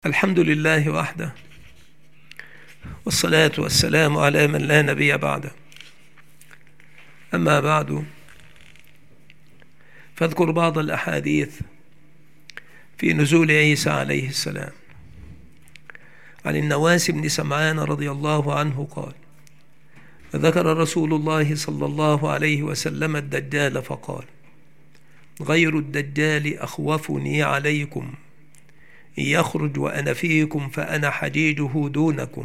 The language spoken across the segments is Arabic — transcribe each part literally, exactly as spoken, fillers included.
الحمد لله وحده، والصلاة والسلام على من لا نبي بعده. أما بعد، فاذكر بعض الأحاديث في نزول عيسى عليه السلام. عن النواس بن سمعان رضي الله عنه قال: ذكر رسول الله صلى الله عليه وسلم الدجال فقال: غير الدجال أخوفني عليكم، إن يخرج وأنا فيكم فأنا حجيجه دونكم،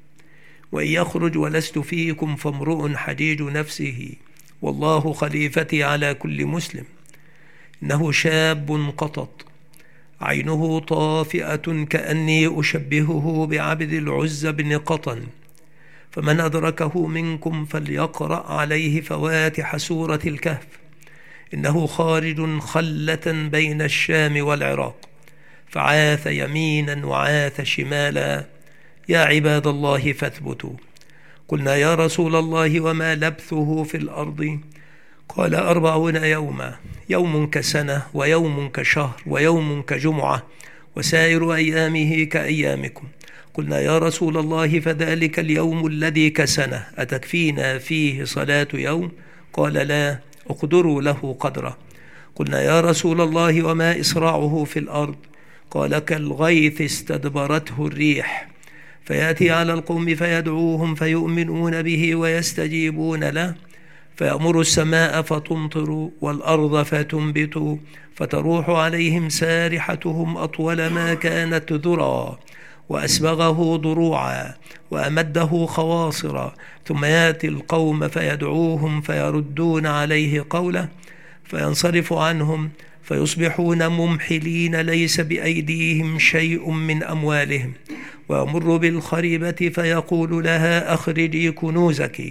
وإن يخرج ولست فيكم فامرؤ حجيج نفسه، والله خليفتي على كل مسلم. إنه شاب قطط، عينه طافئة كأني أشبهه بعبد العزى بن قطن، فمن أدركه منكم فليقرأ عليه فواتح سورة الكهف، إنه خارج خلة بين الشام والعراق، فعاث يمينا وعاث شمالا. يا عباد الله فاثبتوا. قلنا: يا رسول الله وما لبثه في الأرض؟ قال: أربعون يوما، يوم كسنة، ويوم كشهر، ويوم كجمعة، وسائر أيامه كأيامكم. قلنا: يا رسول الله فذلك اليوم الذي كسنة أتكفينا فيه صلاة يوم؟ قال: لا، اقدروا له قدره. قلنا: يا رسول الله وما إسراعه في الأرض؟ قال: كالغيث استدبرته الريح، فيأتي على القوم فيدعوهم فيؤمنون به ويستجيبون له، فيأمر السماء فتمطر والأرض فتنبت، فتروح عليهم سارحتهم أطول ما كانت ذرى، وأسبغه ضروعا، وأمده خواصرا، ثم يأتي القوم فيدعوهم فيردون عليه قوله، فينصرف عنهم فيصبحون ممحلين ليس بأيديهم شيء من أموالهم، ويمر بالخريبة فيقول لها: أخرجي كنوزك،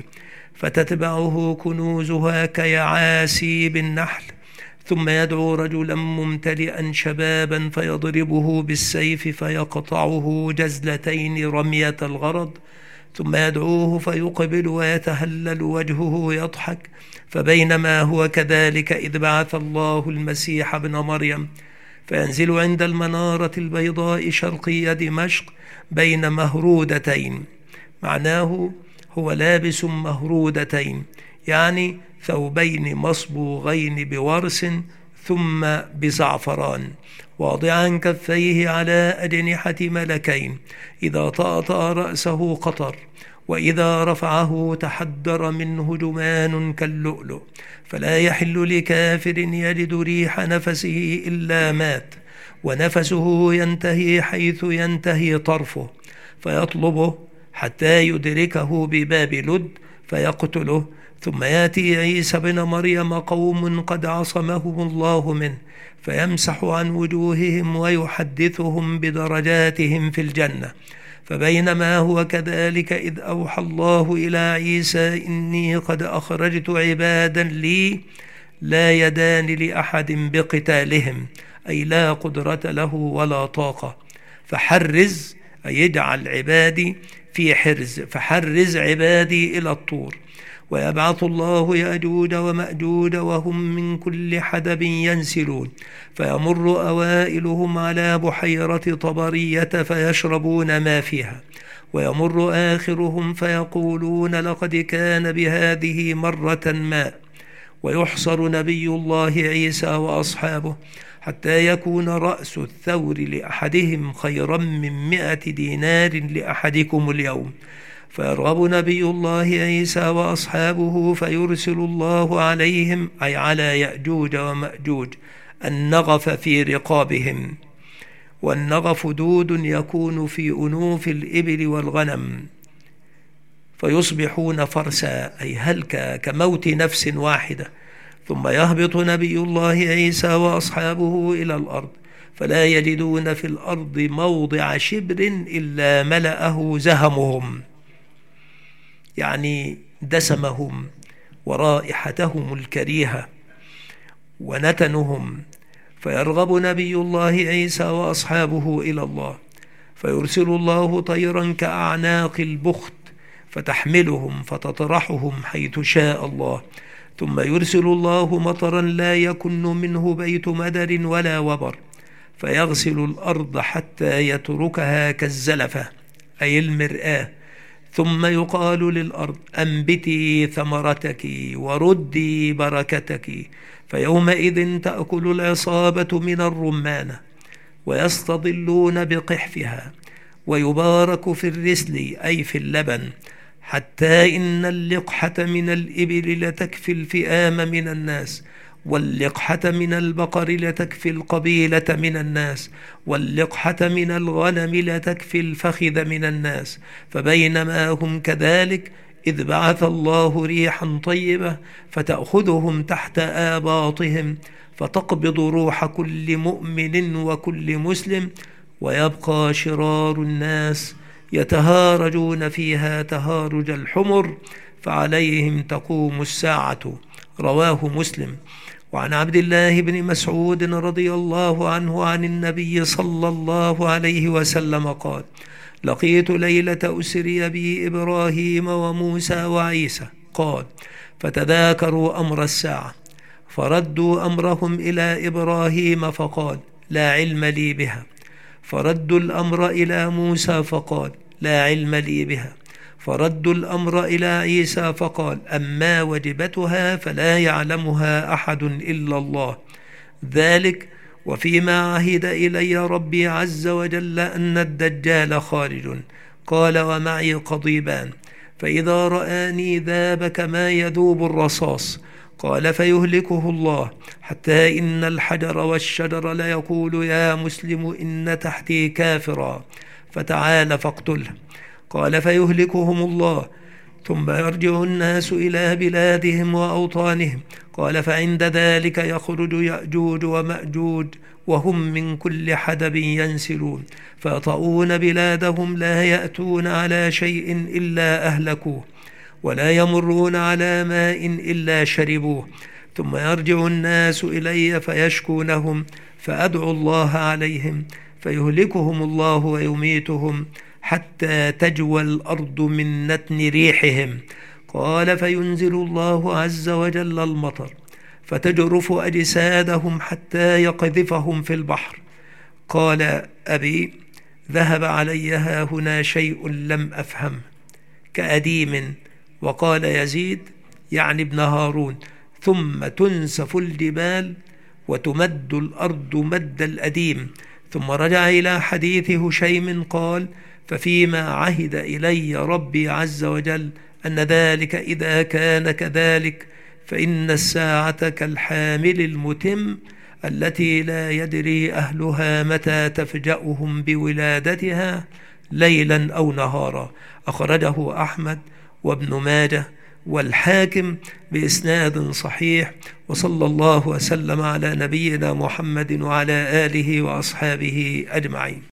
فتتبعه كنوزها كيعاسي بالنحل، ثم يدعو رجلا ممتلئا شبابا فيضربه بالسيف فيقطعه جزلتين رمية الغرض، ثم يدعوه فيقبل ويتهلل وجهه يضحك. فبينما هو كذلك إذ بعث الله المسيح ابن مريم، فينزل عند المنارة البيضاء شرقي دمشق بين مهرودتين، معناه هو لابس مهرودتين، يعني ثوبين مصبوغين بورس ثم بزعفران، واضعا كفيه على أجنحة ملكين، إذا طأطأ رأسه قطر، وإذا رفعه تحدر منه جمان كاللؤلؤ، فلا يحل لكافر يجد ريح نفسه إلا مات، ونفسه ينتهي حيث ينتهي طرفه، فيطلبه حتى يدركه بباب لد فيقتله. ثم يأتي عيسى بن مريم قوم قد عصمهم الله منه، فيمسح عن وجوههم ويحدثهم بدرجاتهم في الجنة. فبينما هو كذلك إذ أوحى الله إلى عيسى: إني قد أخرجت عبادا لي لا يدان لأحد بقتالهم، أي لا قدرة له ولا طاقة، فحرز، أي يجعل عبادي في حرز، فحرز عبادي إلى الطور. ويبعث الله يأجوج ومأجوج وهم من كل حدب ينسلون، فيمر أوائلهم على بحيرة طبرية فيشربون ما فيها، ويمر آخرهم فيقولون: لقد كان بهذه مرة ماء. ويحصر نبي الله عيسى وأصحابه حتى يكون رأس الثور لأحدهم خيرا من مئة دينار لأحدكم اليوم، فيرغب نبي الله عيسى وأصحابه فيرسل الله عليهم، أي على يأجوج ومأجوج، النغف في رقابهم. والنغف دود يكون في أنوف الإبل والغنم، فيصبحون فرسا، أي هلكا كموت نفس واحدة. ثم يهبط نبي الله عيسى وأصحابه إلى الأرض، فلا يجدون في الأرض موضع شبر إلا ملأه زهمهم، يعني دسمهم ورائحتهم الكريهة ونتنهم. فيرغب نبي الله عيسى وأصحابه إلى الله، فيرسل الله طيرا كأعناق البخت فتحملهم فتطرحهم حيث شاء الله. ثم يرسل الله مطرا لا يكن منه بيت مدر ولا وبر، فيغسل الأرض حتى يتركها كالزلفة أي المرآة، ثم يقال للأرض أنبتي ثمرتك وردي بركتك، فيومئذ تأكل العصابة من الرمانة ويستظلون بقحفها، ويبارك في الرسل أي في اللبن، حتى إن اللقحة من الإبل لتكفي الفئام من الناس، واللقحة من البقر لتكفي القبيلة من الناس، واللقحة من الغنم لتكفي الفخذ من الناس. فبينما هم كذلك إذ بعث الله ريحا طيبة فتأخذهم تحت آباطهم، فتقبض روح كل مؤمن وكل مسلم، ويبقى شرار الناس يتهارجون فيها تهارج الحمر، فعليهم تقوم الساعة. رواه مسلم. وعن عبد الله بن مسعود رضي الله عنه عن النبي صلى الله عليه وسلم قال: لقيت ليلة أسري بي إبراهيم وموسى وعيسى، قال: فتذاكروا أمر الساعة، فردوا أمرهم إلى إبراهيم فقال: لا علم لي بها، فردوا الأمر إلى موسى فقال: لا علم لي بها، فردوا الأمر إلى عيسى فقال: أما وجبتها فلا يعلمها أحد إلا الله. ذلك وفيما عهد إلي ربي عز وجل أن الدجال خارج. قال: ومعي قضيبان، فإذا رآني ذاب كما يذوب الرصاص. قال: فيهلكه الله، حتى إن الحجر والشجر ليقول: يا مسلم إن تحتي كافرا، فتعال فاقتله. قال: فيهلكهم الله، ثم يرجع الناس إلى بلادهم وأوطانهم. قال: فعند ذلك يخرج يأجوج ومأجوج، وهم من كل حدب ينسلون، فيطؤون بلادهم، لا يأتون على شيء إلا أهلكوه، ولا يمرون على ماء إلا شربوه. ثم يرجع الناس إلي فيشكونهم، فأدعو الله عليهم، فيهلكهم الله ويميتهم، حتى تجوى الأرض من نتن ريحهم. قال: فينزل الله عز وجل المطر، فتجرف أجسادهم حتى يقذفهم في البحر. قال أبي: ذهب علي ها هنا شيء لم أفهم كأديم. وقال يزيد يعني ابن هارون: ثم تنسف الجبال وتمد الأرض مد الأديم. ثم رجع إلى حديث هشيم قال: ففيما عهد إلي ربي عز وجل أن ذلك إذا كان كذلك، فإن الساعة كالحامل المتم التي لا يدري أهلها متى تفجأهم بولادتها ليلا أو نهارا. أخرجه أحمد وابن ماجه والحاكم بإسناد صحيح. وصلى الله وسلم على نبينا محمد وعلى آله وأصحابه أجمعين.